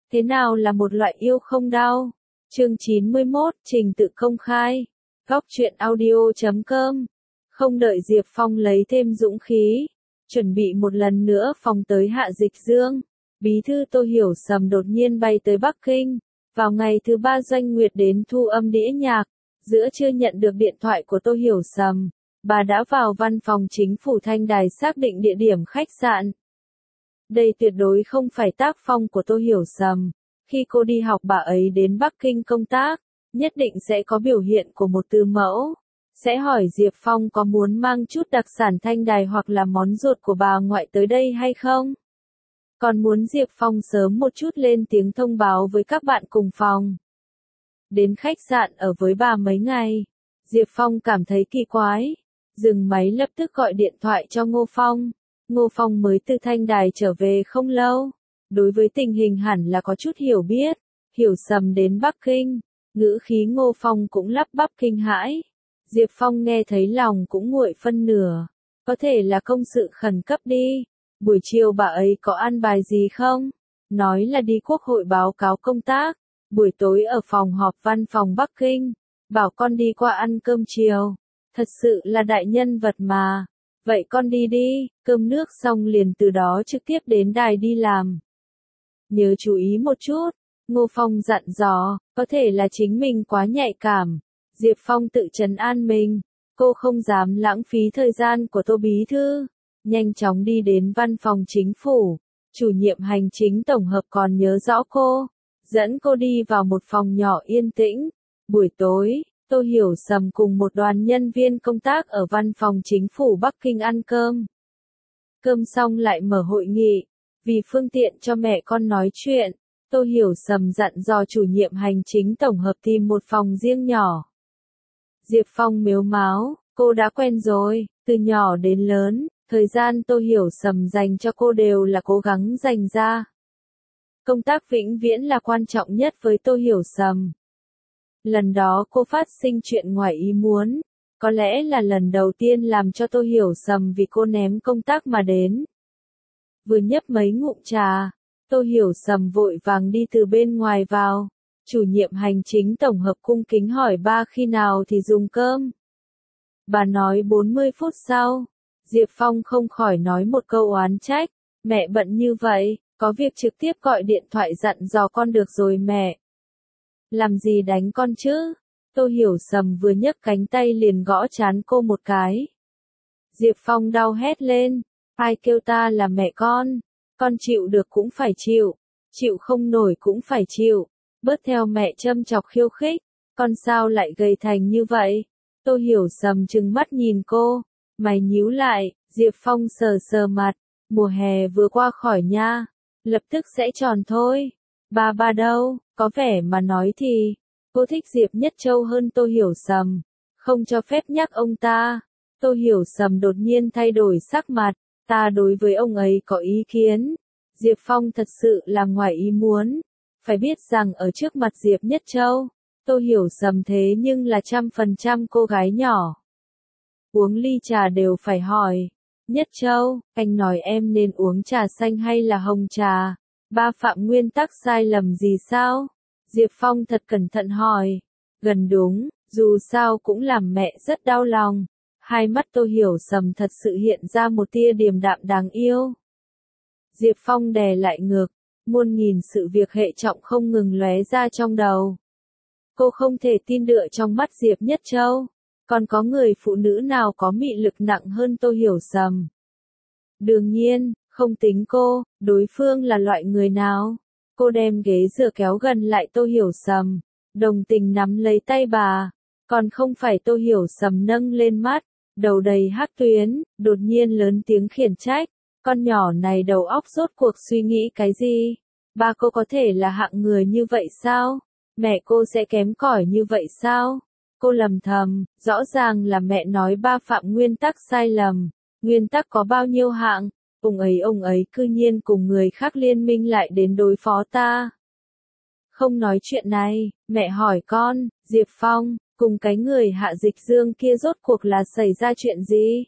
Thế nào là một loại yêu không đau? Chương 91, trình tự công khai. Góc truyện audio.com. Không đợi Diệp Phong lấy thêm dũng khí, chuẩn bị một lần nữa phóng tới Hạ Dịch Dương, bí thư Tô Hiểu Sầm đột nhiên bay tới Bắc Kinh. Vào ngày thứ 3 Doanh Nguyệt đến thu âm đĩa nhạc, giữa trưa nhận được điện thoại của Tô Hiểu Sầm, bà đã vào văn phòng chính phủ Thanh Đài xác định địa điểm khách sạn. Đây tuyệt đối không phải tác phong của Tô Hiểu Sầm. Khi cô đi học bà ấy đến Bắc Kinh công tác, nhất định sẽ có biểu hiện của một tư mẫu. Sẽ hỏi Diệp Phong có muốn mang chút đặc sản Thanh Đài hoặc là món ruột của bà ngoại tới đây hay không? Còn muốn Diệp Phong sớm một chút lên tiếng thông báo với các bạn cùng phòng. Đến khách sạn ở với bà mấy ngày, Diệp Phong cảm thấy kỳ quái. Dừng máy lập tức gọi điện thoại cho Ngô Phong. Ngô Phong mới từ Thanh Đài trở về không lâu. Đối với tình hình hẳn là có chút hiểu biết. Hiểu Sầm đến Bắc Kinh, ngữ khí Ngô Phong cũng lắp bắp kinh hãi. Diệp Phong nghe thấy lòng cũng nguội phân nửa. Có thể là công sự khẩn cấp đi. Buổi chiều bà ấy có ăn bài gì không? Nói là đi quốc hội báo cáo công tác. Buổi tối ở phòng họp văn phòng Bắc Kinh. Bảo con đi qua ăn cơm chiều. Thật sự là đại nhân vật mà. Vậy con đi đi, cơm nước xong liền từ đó trực tiếp đến đài đi làm. Nhớ chú ý một chút. Ngô Phong dặn dò, có thể là chính mình quá nhạy cảm. Diệp Phong tự trấn an mình. Cô không dám lãng phí thời gian của Tô Bí Thư. Nhanh chóng đi đến văn phòng chính phủ. Chủ nhiệm hành chính tổng hợp còn nhớ rõ cô. Dẫn cô đi vào một phòng nhỏ yên tĩnh. Buổi tối, Tô Hiểu Sầm cùng một đoàn nhân viên công tác ở văn phòng chính phủ Bắc Kinh ăn cơm. Cơm xong lại mở hội nghị. Vì phương tiện cho mẹ con nói chuyện, Tô Hiểu Sầm dặn dò chủ nhiệm hành chính tổng hợp tìm một phòng riêng nhỏ. Diệp Phong mếu máo, cô đã quen rồi, từ nhỏ đến lớn, thời gian Tô Hiểu Sầm dành cho cô đều là cố gắng dành ra. Công tác vĩnh viễn là quan trọng nhất với Tô Hiểu Sầm. Lần đó cô phát sinh chuyện ngoài ý muốn, có lẽ là lần đầu tiên làm cho Tô Hiểu Sầm vì cô ném công tác mà đến. Vừa nhấp mấy ngụm trà, Tô Hiểu Sầm vội vàng đi từ bên ngoài vào. Chủ nhiệm hành chính tổng hợp cung kính hỏi ba khi nào thì dùng cơm. Bà nói 40 phút sau. Diệp Phong không khỏi nói một câu oán trách. Mẹ bận như vậy, có việc trực tiếp gọi điện thoại dặn dò con được rồi mẹ. Làm gì đánh con chứ? Tô Hiểu Sầm vừa nhấc cánh tay liền gõ trán cô một cái. Diệp Phong đau hét lên. Ai kêu ta là mẹ con chịu được cũng phải chịu, chịu không nổi cũng phải chịu, bớt theo mẹ châm chọc khiêu khích, con sao lại gầy thành như vậy? Tô Hiểu Sầm trừng mắt nhìn cô, mày nhíu lại. Diệp Phong sờ sờ mặt, mùa hè vừa qua khỏi nha, lập tức sẽ tròn thôi. Ba đâu, có vẻ mà nói thì, cô thích Diệp Nhất Châu hơn Tô Hiểu Sầm, không cho phép nhắc ông ta. Tô Hiểu Sầm đột nhiên thay đổi sắc mặt. Ta đối với ông ấy có ý kiến. Diệp Phong thật sự là ngoài ý muốn. Phải biết rằng ở trước mặt Diệp Nhất Châu, Tô Hiểu Sầm thế nhưng là 100% cô gái nhỏ. Uống ly trà đều phải hỏi. Nhất Châu, anh nói em nên uống trà xanh hay là hồng trà? Ba phạm nguyên tắc sai lầm gì sao? Diệp Phong thật cẩn thận hỏi. Gần đúng, dù sao cũng làm mẹ rất đau lòng. Hai mắt Tô Hiểu Sầm thật sự hiện ra một tia điềm đạm đáng yêu. Diệp Phong đè lại ngực, muôn nghìn sự việc hệ trọng không ngừng lóe ra trong đầu. Cô không thể tin được trong mắt Diệp Nhất Châu, còn có người phụ nữ nào có mị lực nặng hơn Tô Hiểu Sầm. Đương nhiên, không tính cô, đối phương là loại người nào. Cô đem ghế dựa kéo gần lại Tô Hiểu Sầm, đồng tình nắm lấy tay bà, còn không phải. Tô Hiểu Sầm nâng lên mắt, đầu đầy hắc tuyến, đột nhiên lớn tiếng khiển trách. Con nhỏ này đầu óc rốt cuộc suy nghĩ cái gì? Ba cô có thể là hạng người như vậy sao? Mẹ cô sẽ kém cỏi như vậy sao? Cô lầm thầm, rõ ràng là mẹ nói ba phạm nguyên tắc sai lầm. Nguyên tắc có bao nhiêu hạng? Ông ấy cư nhiên cùng người khác liên minh lại đến đối phó ta. Không nói chuyện này, mẹ hỏi con, Diệp Phong, cùng cái người Hạ Dịch Dương kia rốt cuộc là xảy ra chuyện gì?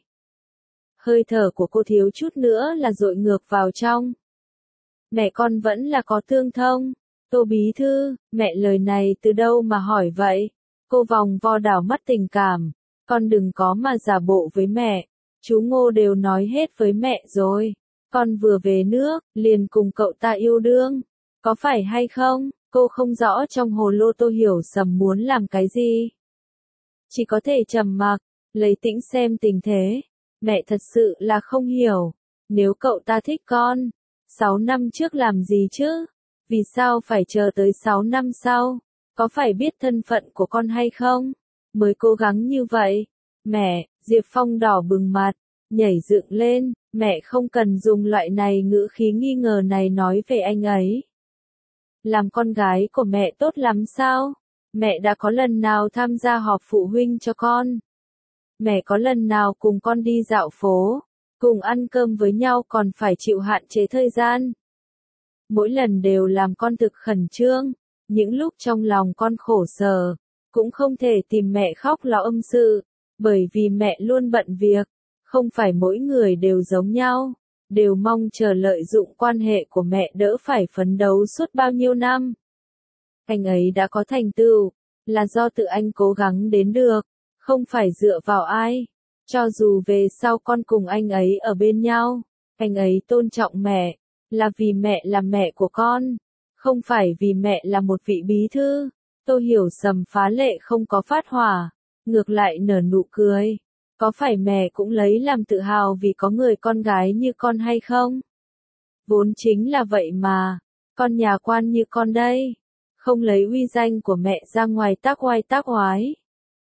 Hơi thở của cô thiếu chút nữa là dội ngược vào trong. Mẹ con vẫn là có tương thông. Tô bí thư, mẹ lời này từ đâu mà hỏi vậy? Cô vòng vo đảo mắt tình cảm. Con đừng có mà giả bộ với mẹ. Chú Ngô đều nói hết với mẹ rồi. Con vừa về nước, liền cùng cậu ta yêu đương. Có phải hay không? Cô không rõ trong hồ lô Tô Hiểu Sầm muốn làm cái gì. Chỉ có thể trầm mặc, lấy tĩnh xem tình thế. Mẹ thật sự là không hiểu. Nếu cậu ta thích con, 6 năm trước làm gì chứ? Vì sao phải chờ tới 6 năm sau? Có phải biết thân phận của con hay không? Mới cố gắng như vậy. Mẹ, Diệp Phong đỏ bừng mặt, nhảy dựng lên, mẹ không cần dùng loại này ngữ khí nghi ngờ này nói về anh ấy. Làm con gái của mẹ tốt lắm sao? Mẹ đã có lần nào tham gia họp phụ huynh cho con? Mẹ có lần nào cùng con đi dạo phố, cùng ăn cơm với nhau còn phải chịu hạn chế thời gian? Mỗi lần đều làm con thực khẩn trương, những lúc trong lòng con khổ sở, cũng không thể tìm mẹ khóc lóc âm sự, bởi vì mẹ luôn bận việc, không phải mỗi người đều giống nhau, đều mong chờ lợi dụng quan hệ của mẹ đỡ phải phấn đấu suốt bao nhiêu năm. Anh ấy đã có thành tựu, là do tự anh cố gắng đến được, không phải dựa vào ai. Cho dù về sau con cùng anh ấy ở bên nhau, anh ấy tôn trọng mẹ, là vì mẹ là mẹ của con, không phải vì mẹ là một vị bí thư. Tô Hiểu Sầm phá lệ không có phát hỏa, ngược lại nở nụ cười. Có phải mẹ cũng lấy làm tự hào vì có người con gái như con hay không? Vốn chính là vậy mà, con nhà quan như con đây, không lấy uy danh của mẹ ra ngoài tác oai tác oái.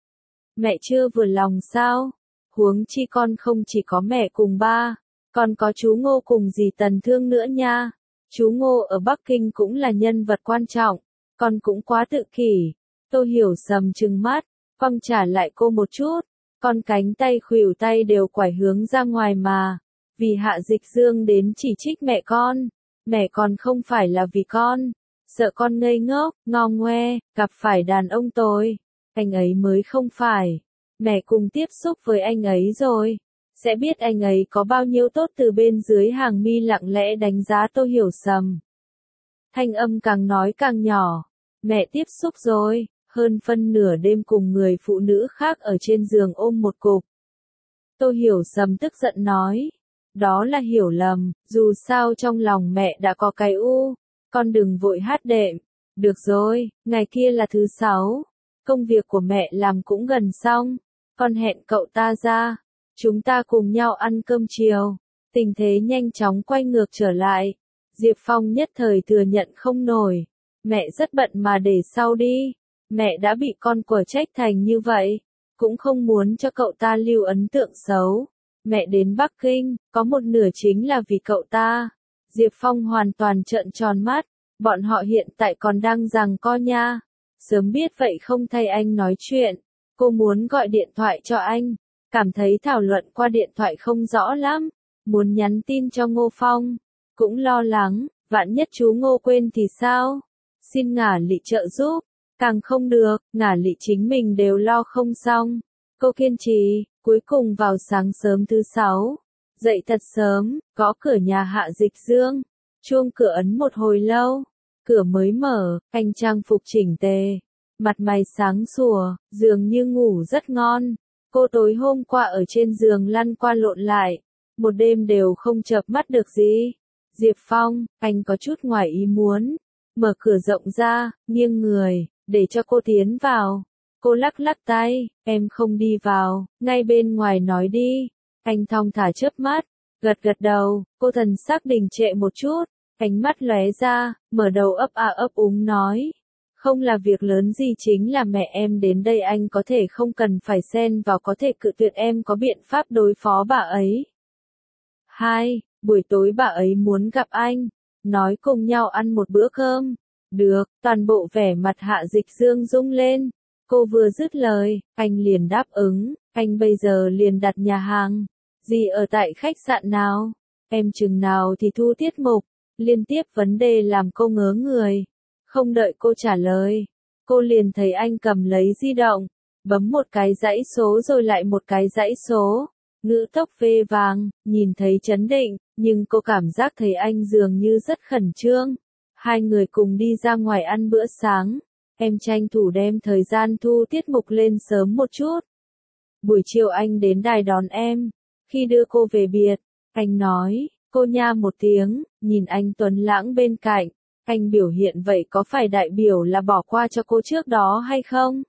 Mẹ chưa vừa lòng sao? Huống chi con không chỉ có mẹ cùng ba, còn có chú Ngô cùng dì Tần Thương nữa nha. Chú Ngô ở Bắc Kinh cũng là nhân vật quan trọng, con cũng quá tự kỷ. Tô Hiểu Sầm trừng mắt, vâng trả lại cô một chút, con cánh tay khuỷu tay đều quải hướng ra ngoài mà. Vì Hạ Dịch Dương đến chỉ trích mẹ còn không phải là vì con, sợ con ngây ngốc, ngo ngoe, gặp phải đàn ông tồi. Anh ấy mới không phải. Mẹ cùng tiếp xúc với anh ấy rồi, sẽ biết anh ấy có bao nhiêu tốt. Từ bên dưới hàng mi lặng lẽ đánh giá Tô Hiểu Sầm. Thanh âm càng nói càng nhỏ. Mẹ tiếp xúc rồi, hơn phân nửa đêm cùng người phụ nữ khác ở trên giường ôm một cục. Tô Hiểu Sầm tức giận nói. Đó là hiểu lầm, dù sao trong lòng mẹ đã có cái u. Con đừng vội hát đệm. Được rồi, ngày kia là thứ 6. Công việc của mẹ làm cũng gần xong. Con hẹn cậu ta ra. Chúng ta cùng nhau ăn cơm chiều. Tình thế nhanh chóng quay ngược trở lại. Diệp Phong nhất thời thừa nhận không nổi. Mẹ rất bận mà để sau đi. Mẹ đã bị con quở trách thành như vậy. Cũng không muốn cho cậu ta lưu ấn tượng xấu. Mẹ đến Bắc Kinh, có một nửa chính là vì cậu ta. Diệp Phong hoàn toàn trợn tròn mắt. Bọn họ hiện tại còn đang giằng co nha. Sớm biết vậy không thay anh nói chuyện. Cô muốn gọi điện thoại cho anh. Cảm thấy thảo luận qua điện thoại không rõ lắm. Muốn nhắn tin cho Ngô Phong. Cũng lo lắng, vạn nhất chú Ngô quên thì sao? Xin Ngả Lị trợ giúp. Càng không được, Ngả Lị chính mình đều lo không xong. Cô kiên trì, cuối cùng vào sáng sớm thứ 6. Dậy thật sớm, gõ cửa nhà Hạ Dịch Dương. Chuông cửa ấn một hồi lâu. Cửa mới mở, anh trang phục chỉnh tề. Mặt mày sáng sủa, dường như ngủ rất ngon. Cô tối hôm qua ở trên giường lăn qua lộn lại. Một đêm đều không chợp mắt được gì. Diệp Phong, anh có chút ngoài ý muốn. Mở cửa rộng ra, nghiêng người, để cho cô tiến vào. Cô lắc lắc tay, em không đi vào, ngay bên ngoài nói đi. Anh thong thả chớp mắt, gật gật đầu, cô thần sắc đình trệ một chút, ánh mắt lóe ra, mở đầu ấp a ấp úng nói. Không là việc lớn gì, chính là mẹ em đến đây, anh có thể không cần phải xen vào, có thể cự tuyệt, em có biện pháp đối phó bà ấy. 2. Buổi tối bà ấy muốn gặp anh, nói cùng nhau ăn một bữa cơm. Được, toàn bộ vẻ mặt Hạ Dịch Dương rung lên. Cô vừa dứt lời, anh liền đáp ứng, anh bây giờ liền đặt nhà hàng. Gì ở tại khách sạn nào? Em chừng nào thì thu tiết mục? Liên tiếp vấn đề làm cô ngớ người. Không đợi cô trả lời, cô liền thấy anh cầm lấy di động, bấm một cái dãy số rồi lại một cái dãy số. Ngữ tốc vê vàng, nhìn thấy chấn định, nhưng cô cảm giác thấy anh dường như rất khẩn trương. Hai người cùng đi ra ngoài ăn bữa sáng. Em tranh thủ đem thời gian thu tiết mục lên sớm một chút. Buổi chiều anh đến đài đón em. Khi đưa cô về biệt, anh nói, cô nha một tiếng, nhìn anh tuấn lãng bên cạnh. Anh biểu hiện vậy có phải đại biểu là bỏ qua cho cô trước đó hay không?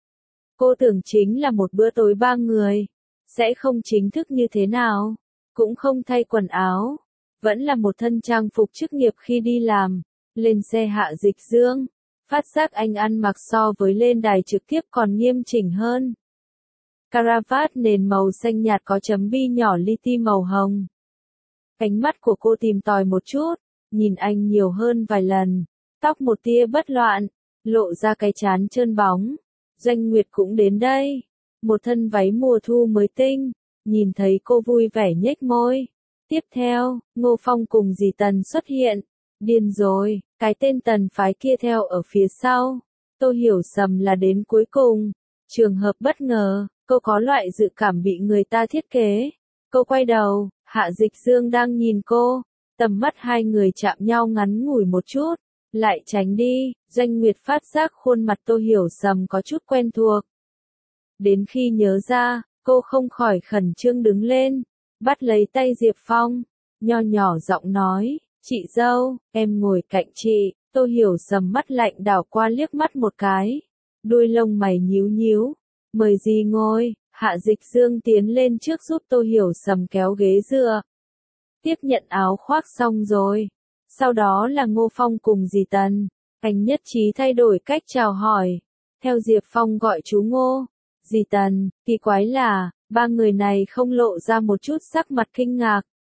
Cô tưởng chính là một bữa tối ba người. Sẽ không chính thức như thế nào. Cũng không thay quần áo. Vẫn là một thân trang phục chức nghiệp khi đi làm. Lên xe Hạ Dịch Dương. Phát giác anh ăn mặc so với lên đài trực tiếp còn nghiêm chỉnh hơn. Caravat nền màu xanh nhạt có chấm bi nhỏ li ti màu hồng. Cánh mắt của cô tìm tòi một chút, nhìn anh nhiều hơn vài lần. Tóc một tia bất loạn, lộ ra cái trán trơn bóng. Doanh Nguyệt cũng đến đây. Một thân váy mùa thu mới tinh, nhìn thấy cô vui vẻ nhếch môi. Tiếp theo, Ngô Phong cùng dì Tần xuất hiện. Điên rồi, cái tên Tần phái kia theo ở phía sau. Tôi hiểu sầm là đến cuối cùng. Trường hợp bất ngờ, cô có loại dự cảm bị người ta thiết kế. Cô quay đầu, Hạ Dịch Dương đang nhìn cô. Tầm mắt hai người chạm nhau ngắn ngủi một chút, lại tránh đi. Doanh Nguyệt phát giác khuôn mặt Tô Hiểu Sầm có chút quen thuộc. Đến khi nhớ ra, cô không khỏi khẩn trương đứng lên, bắt lấy tay Diệp Phong, nho nhỏ giọng nói, chị dâu, em ngồi cạnh chị. Tô Hiểu Sầm mắt lạnh đảo qua liếc mắt một cái, đuôi lông mày nhíu nhíu, mời dì ngồi. Hạ Dịch Dương tiến lên trước giúp Tô Hiểu Sầm kéo ghế dựa. Tiếp nhận áo khoác xong rồi. Sau đó là Ngô Phong cùng dì Tần. Anh nhất trí thay đổi cách chào hỏi. Theo Diệp Phong gọi chú Ngô. Dì Tần, kỳ quái là, ba người này không lộ ra một chút sắc mặt kinh ngạc.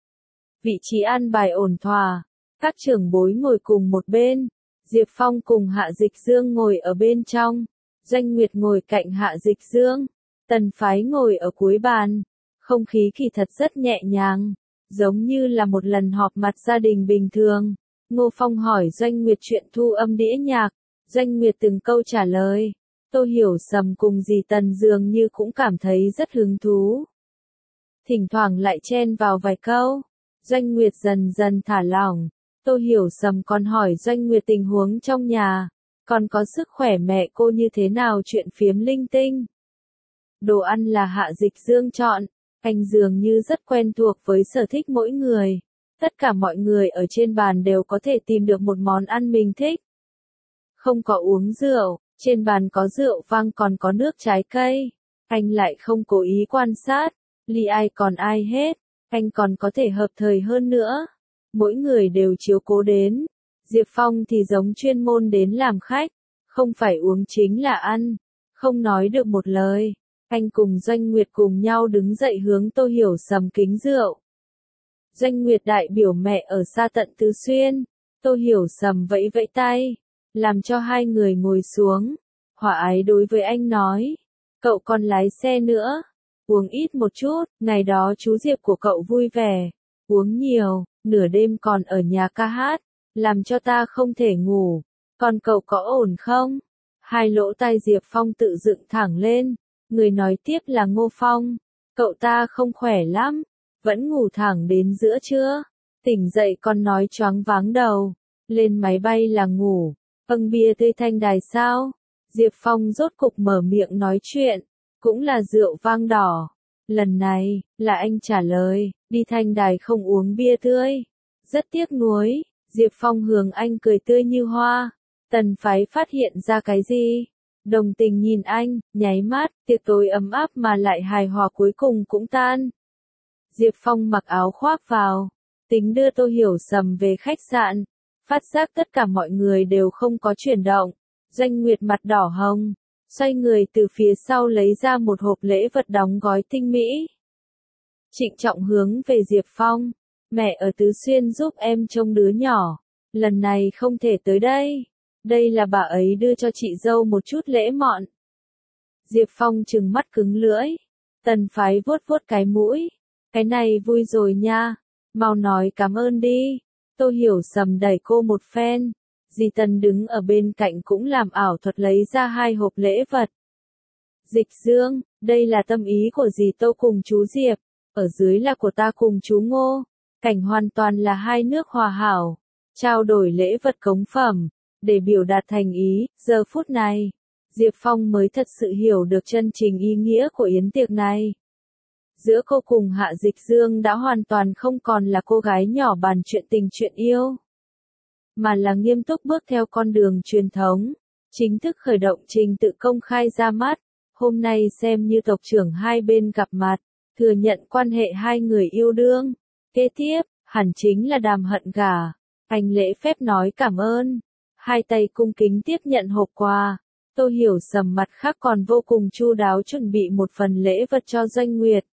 Vị trí an bài ổn thỏa. Các trưởng bối ngồi cùng một bên. Diệp Phong cùng Hạ Dịch Dương ngồi ở bên trong. Doanh Nguyệt ngồi cạnh Hạ Dịch Dương. Tần phái ngồi ở cuối bàn. Không khí kỳ thật rất nhẹ nhàng. Giống như là một lần họp mặt gia đình bình thường. Ngô Phong hỏi Doanh Nguyệt chuyện thu âm đĩa nhạc. Doanh Nguyệt từng câu trả lời. Tô Hiểu Sầm cùng dì Tần dường như cũng cảm thấy rất hứng thú. Thỉnh thoảng lại chen vào vài câu. Doanh Nguyệt dần dần thả lỏng. Tô Hiểu Sầm còn hỏi Doanh Nguyệt tình huống trong nhà. Còn có sức khỏe mẹ cô như thế nào, chuyện phiếm linh tinh. Đồ ăn là Hạ Dịch Dương chọn. Anh dường như rất quen thuộc với sở thích mỗi người. Tất cả mọi người ở trên bàn đều có thể tìm được một món ăn mình thích. Không có uống rượu, trên bàn có rượu vang còn có nước trái cây. Anh lại không cố ý quan sát, ly ai còn ai hết. Anh còn có thể hợp thời hơn nữa. Mỗi người đều chiếu cố đến. Diệp Phong thì giống chuyên môn đến làm khách. Không phải uống chính là ăn. Không nói được một lời. Anh cùng Doanh Nguyệt cùng nhau đứng dậy hướng Tô Hiểu Sầm kính rượu. Doanh Nguyệt đại biểu mẹ ở xa tận Tứ Xuyên. Tô Hiểu Sầm vẫy vẫy tay, làm cho hai người ngồi xuống. Hòa ái đối với anh nói, cậu còn lái xe nữa. Uống ít một chút, ngày đó chú Diệp của cậu vui vẻ. Uống nhiều, nửa đêm còn ở nhà ca hát, làm cho ta không thể ngủ. Còn cậu có ổn không? Hai lỗ tai Diệp Phong tự dựng thẳng lên. Người nói tiếp là Ngô Phong. Cậu ta không khỏe lắm. Vẫn ngủ thẳng đến giữa trưa. Tỉnh dậy còn nói choáng váng đầu. Lên máy bay là ngủ. Bia tươi thanh đài sao? Diệp Phong rốt cục mở miệng nói chuyện. Cũng là rượu vang đỏ. Lần này, là anh trả lời. Đi thanh đài không uống bia tươi. Rất tiếc nuối. Diệp Phong hướng anh cười tươi như hoa. Tần phái phát hiện ra cái gì? Đồng tình nhìn anh, nháy mắt, tiệc tối ấm áp mà lại hài hòa cuối cùng cũng tan. Diệp Phong mặc áo khoác vào, tính đưa Tô Hiểu Sầm về khách sạn, phát giác tất cả mọi người đều không có chuyển động. Doanh Nguyệt mặt đỏ hồng, xoay người từ phía sau lấy ra một hộp lễ vật đóng gói tinh mỹ. Trịnh trọng hướng về Diệp Phong, mẹ ở Tứ Xuyên giúp em trông đứa nhỏ, lần này không thể tới đây. Đây là bà ấy đưa cho chị dâu một chút lễ mọn. Diệp Phong trừng mắt cứng lưỡi. Tần phái vuốt vuốt cái mũi. Cái này vui rồi nha. Mau nói cảm ơn đi. Tô Hiểu Sầm đẩy cô một phen. Dì Tần đứng ở bên cạnh cũng làm ảo thuật lấy ra hai hộp lễ vật. Dịch Dương, đây là tâm ý của dì Tô cùng chú Diệp. Ở dưới là của ta cùng chú Ngô. Cảnh hoàn toàn là hai nước hòa hảo. trao đổi lễ vật cống phẩm, để biểu đạt thành ý. Giờ phút này, Diệp Phong mới thật sự hiểu được chân chính ý nghĩa của yến tiệc này. Giữa cô cùng Hạ Dịch Dương đã hoàn toàn không còn là cô gái nhỏ bàn chuyện tình chuyện yêu, mà là nghiêm túc bước theo con đường truyền thống, chính thức khởi động trình tự công khai ra mắt. Hôm nay xem như tộc trưởng hai bên gặp mặt, thừa nhận quan hệ hai người yêu đương. Kế tiếp, hẳn chính là đàm hận gả. Anh lễ phép nói cảm ơn, hai tay cung kính tiếp nhận hộp quà. Tô Hiểu Sầm mặt khác còn vô cùng chu đáo chuẩn bị một phần lễ vật cho Doanh Nguyệt.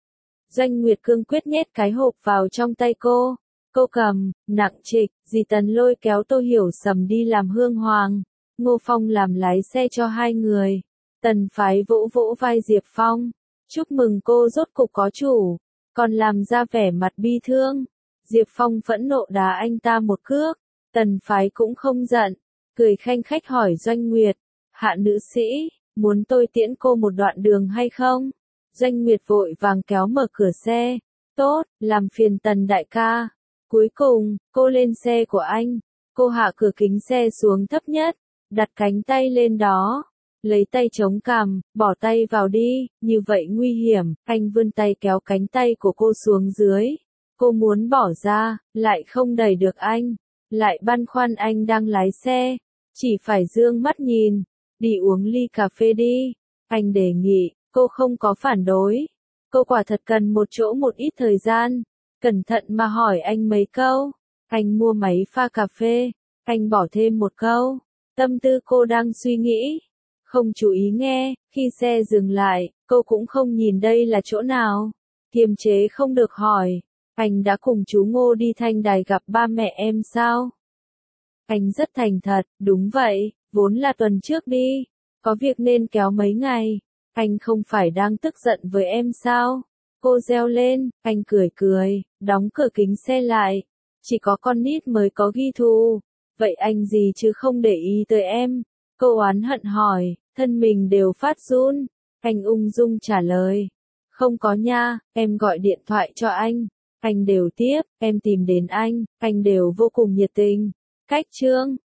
Doanh Nguyệt cương quyết nhét cái hộp vào trong tay cô. Cô cầm, nặng trịch, dì Tần lôi kéo Tô Hiểu Sầm đi làm hương hoàng. Ngô Phong làm lái xe cho hai người. Tần Phái vỗ vỗ vai Diệp Phong. Chúc mừng cô rốt cục có chủ. Còn làm ra vẻ mặt bi thương. Diệp Phong phẫn nộ đá anh ta một cước. Tần Phái cũng không giận. Cười khanh khách hỏi Doanh Nguyệt. Hạ nữ sĩ, muốn tôi tiễn cô một đoạn đường hay không? Doanh Nguyệt vội vàng kéo mở cửa xe. Tốt, làm phiền Tần đại ca. Cuối cùng, cô lên xe của anh. Cô hạ cửa kính xe xuống thấp nhất, đặt cánh tay lên đó. Lấy tay chống cằm, bỏ tay vào đi, như vậy nguy hiểm. Anh vươn tay kéo cánh tay của cô xuống dưới. Cô muốn bỏ ra, lại không đẩy được anh. Lại băn khoăn anh đang lái xe. Chỉ phải dương mắt nhìn. Đi uống ly cà phê đi. Anh đề nghị, cô không có phản đối. Cô quả thật cần một chỗ một ít thời gian. Cẩn thận mà hỏi anh mấy câu. Anh mua máy pha cà phê. Anh bỏ thêm một câu. Tâm tư cô đang suy nghĩ. Không chú ý nghe, khi xe dừng lại, cô cũng không nhìn đây là chỗ nào. Kiềm chế không được hỏi. Anh đã cùng chú Ngô đi Thanh Đài gặp ba mẹ em sao? Anh rất thành thật, đúng vậy, vốn là tuần trước đi. Có việc nên kéo mấy ngày. Anh không phải đang tức giận với em sao? Cô reo lên, anh cười cười, đóng cửa kính xe lại. Chỉ có con nít mới có ghi thù. Vậy anh gì chứ không để ý tới em? Cô oán hận hỏi, thân mình đều phát run. Anh ung dung trả lời. Không có nha, em gọi điện thoại cho anh đều tiếp, em tìm đến anh đều vô cùng nhiệt tình. Cách chương